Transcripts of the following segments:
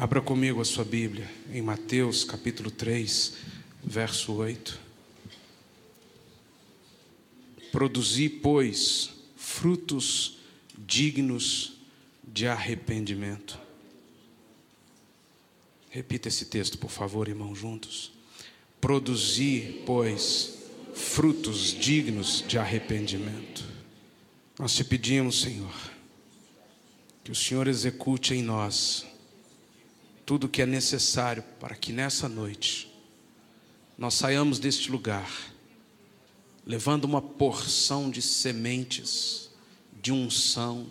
Abra comigo a sua Bíblia em Mateus capítulo 3, verso 8. Produzi, pois, frutos dignos de arrependimento. Repita esse texto, por favor, irmãos, juntos. Produzi, pois, frutos dignos de arrependimento. Nós te pedimos, Senhor, que o Senhor execute em nós tudo o que é necessário para que nessa noite nós saiamos deste lugar levando uma porção de sementes, de unção,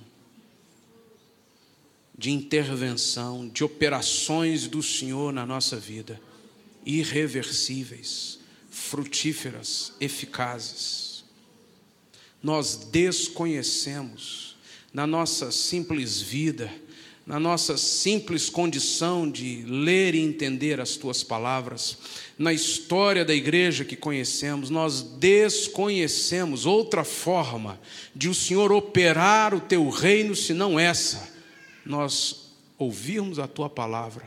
de intervenção, de operações do Senhor na nossa vida, irreversíveis, frutíferas, eficazes. Nós desconhecemos na nossa simples vida, na nossa simples condição de ler e entender as Tuas palavras, na história da igreja que conhecemos, nós desconhecemos outra forma de o Senhor operar o Teu reino, senão essa: nós ouvirmos a Tua palavra,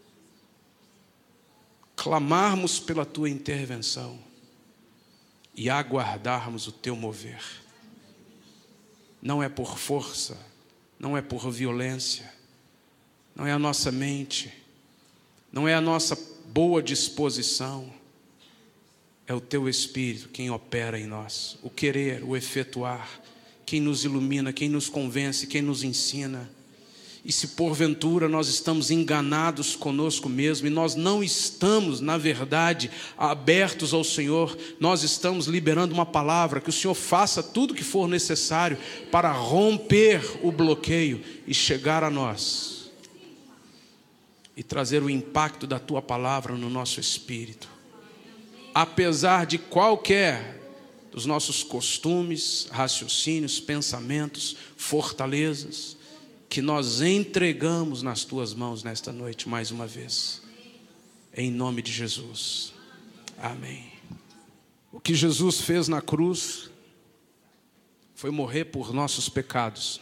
clamarmos pela Tua intervenção e aguardarmos o Teu mover. Não é por força, não é por violência, não é a nossa mente, não é a nossa boa disposição, é o Teu Espírito quem opera em nós, o querer, o efetuar, quem nos ilumina, quem nos convence, quem nos ensina. E se porventura nós estamos enganados conosco mesmo, e nós não estamos, na verdade, abertos ao Senhor, nós estamos liberando uma palavra, que o Senhor faça tudo o que for necessário para romper o bloqueio e chegar a nós e trazer o impacto da Tua palavra no nosso espírito, apesar de qualquer dos nossos costumes, raciocínios, pensamentos, fortalezas, que nós entregamos nas Tuas mãos nesta noite mais uma vez, em nome de Jesus, amém. O que Jesus fez na cruz foi morrer por nossos pecados.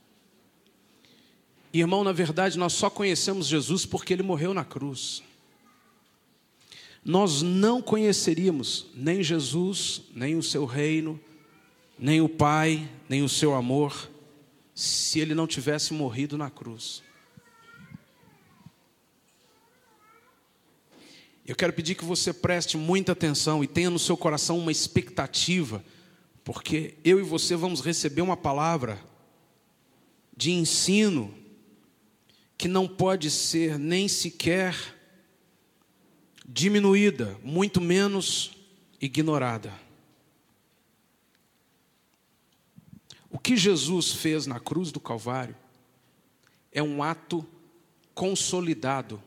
Irmão, na verdade nós só conhecemos Jesus porque Ele morreu na cruz. Nós não conheceríamos nem Jesus, nem o Seu reino, nem o Pai, nem o Seu amor, se Ele não tivesse morrido na cruz. Eu quero pedir que você preste muita atenção e tenha no seu coração uma expectativa, porque eu e você vamos receber uma palavra de ensino que não pode ser nem sequer diminuída, muito menos ignorada. O que Jesus fez na cruz do Calvário é um ato consolidado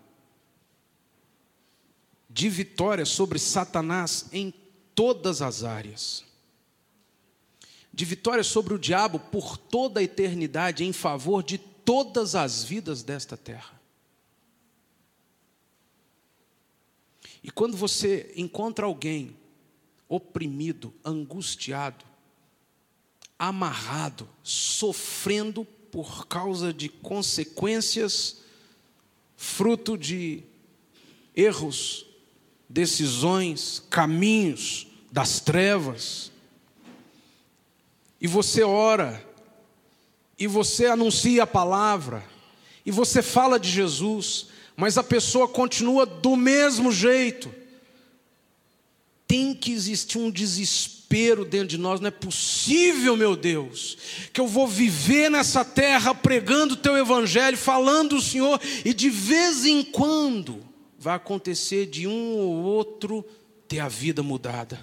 de vitória sobre Satanás em todas as áreas, de vitória sobre o diabo por toda a eternidade em favor de todas as vidas desta terra. E quando você encontra alguém oprimido, angustiado, amarrado, sofrendo por causa de consequências, fruto de erros, decisões, caminhos das trevas, e você ora, e você anuncia a palavra, e você fala de Jesus, mas a pessoa continua do mesmo jeito, tem que existir um desespero dentro de nós. Não é possível, meu Deus, que eu vou viver nessa terra pregando o Teu evangelho, falando do Senhor, e de vez em quando vai acontecer de um ou outro ter a vida mudada.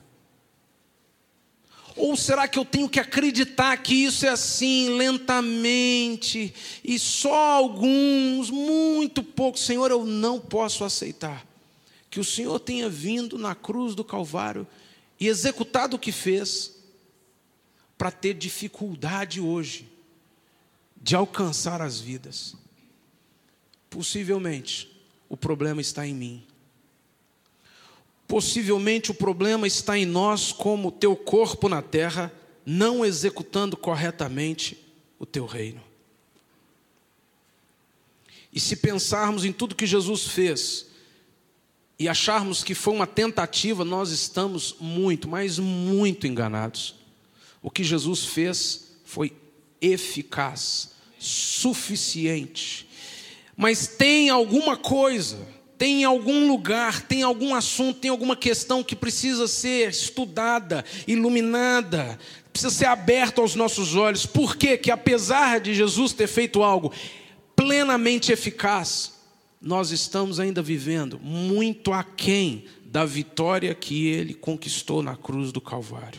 Ou será que eu tenho que acreditar que isso é assim, lentamente, e só alguns, muito poucos? Senhor, eu não posso aceitar que o Senhor tenha vindo na cruz do Calvário e executado o que fez, para ter dificuldade hoje de alcançar as vidas. Possivelmente o problema está em mim. Possivelmente o problema está em nós, como Teu corpo na terra, não executando corretamente o Teu reino. E se pensarmos em tudo que Jesus fez e acharmos que foi uma tentativa, nós estamos muito, mas muito enganados. O que Jesus fez foi eficaz, suficiente. Mas tem alguma coisa, tem algum lugar, tem algum assunto, tem alguma questão que precisa ser estudada, iluminada, precisa ser aberta aos nossos olhos. Por quê? Que apesar de Jesus ter feito algo plenamente eficaz, nós estamos ainda vivendo muito aquém da vitória que Ele conquistou na cruz do Calvário.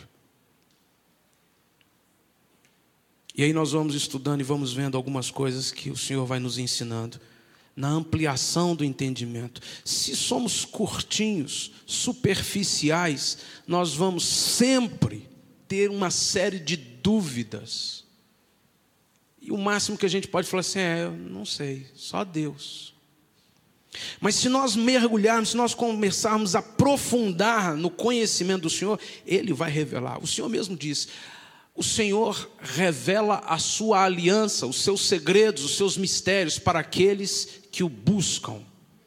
E aí nós vamos estudando e vamos vendo algumas coisas que o Senhor vai nos ensinando, na ampliação do entendimento. Se somos curtinhos, superficiais, nós vamos sempre ter uma série de dúvidas. E o máximo que a gente pode falar assim, eu não sei, só Deus. Mas se nós mergulharmos, se nós começarmos a aprofundar no conhecimento do Senhor, Ele vai revelar. O Senhor mesmo diz, o Senhor revela a sua aliança, os seus segredos, os seus mistérios para aqueles que o buscam.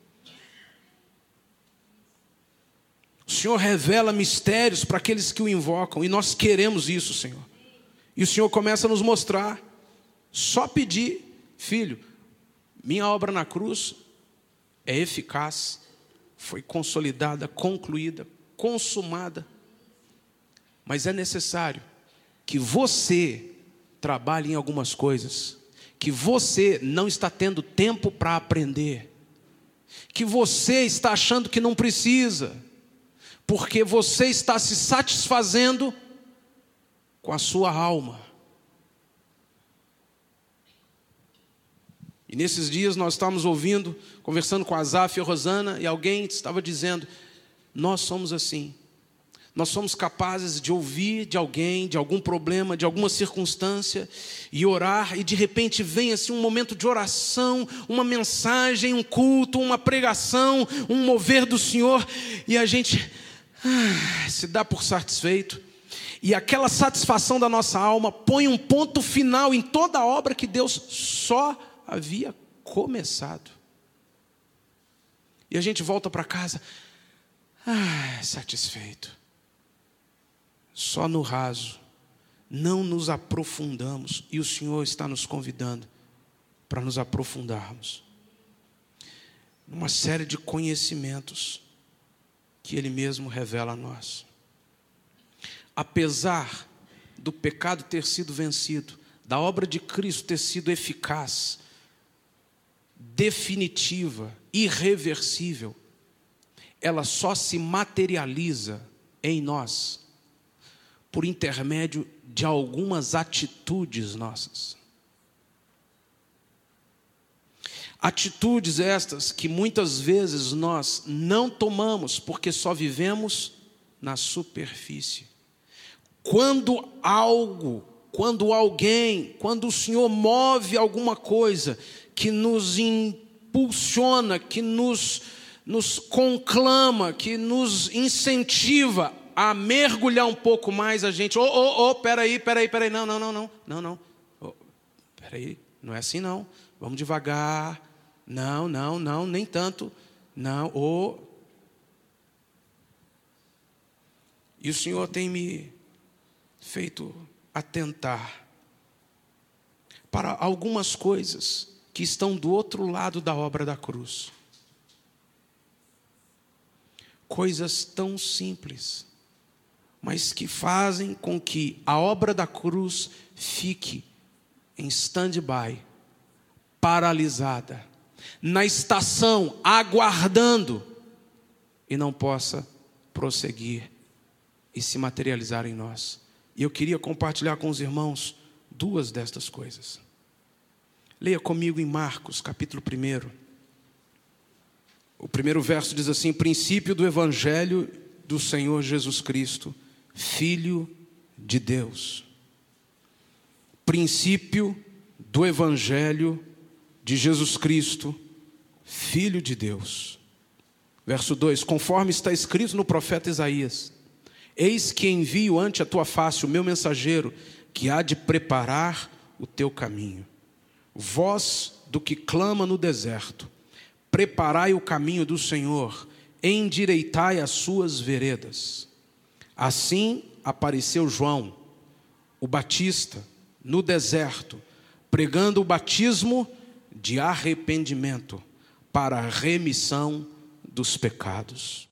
O Senhor revela mistérios para aqueles que o invocam, e nós queremos isso, Senhor. E o Senhor começa a nos mostrar. Só pedir, filho, minha obra na cruz é eficaz, foi consolidada, concluída, consumada. Mas é necessário que você trabalhe em algumas coisas, que você não está tendo tempo para aprender, que você está achando que não precisa, porque você está se satisfazendo com a sua alma. E nesses dias nós estávamos ouvindo, conversando com a Azaf e a Rosana, e alguém estava dizendo, nós somos assim. Nós somos capazes de ouvir de alguém, de algum problema, de alguma circunstância, e orar, e de repente vem assim um momento de oração, uma mensagem, um culto, uma pregação, um mover do Senhor, e a gente se dá por satisfeito. E aquela satisfação da nossa alma põe um ponto final em toda a obra que Deus só havia começado. E a gente volta para casa, satisfeito. Só no raso, não nos aprofundamos, e o Senhor está nos convidando para nos aprofundarmos numa série de conhecimentos que Ele mesmo revela a nós. Apesar do pecado ter sido vencido, da obra de Cristo ter sido eficaz, definitiva, irreversível, ela só se materializa em nós por intermédio de algumas atitudes nossas. Atitudes estas que muitas vezes nós não tomamos porque só vivemos na superfície. Quando alguém, quando o Senhor move alguma coisa que nos impulsiona, que nos conclama, que nos incentiva a mergulhar um pouco mais, a gente, peraí, não, peraí, não é assim não, vamos devagar, não, nem tanto, não, E o Senhor tem me feito atentar para algumas coisas que estão do outro lado da obra da cruz. Coisas tão simples, mas que fazem com que a obra da cruz fique em stand-by, paralisada, na estação, aguardando, e não possa prosseguir e se materializar em nós. E eu queria compartilhar com os irmãos duas destas coisas. Leia comigo em Marcos, capítulo 1. O primeiro verso diz assim: princípio do Evangelho do Senhor Jesus Cristo, Filho de Deus. Princípio do Evangelho de Jesus Cristo, Filho de Deus. Verso 2: conforme está escrito no profeta Isaías: eis que envio ante a tua face o meu mensageiro, que há de preparar o teu caminho. Voz do que clama no deserto: preparai o caminho do Senhor, endireitai as suas veredas. Assim apareceu João, o Batista, no deserto, pregando o batismo de arrependimento para a remissão dos pecados.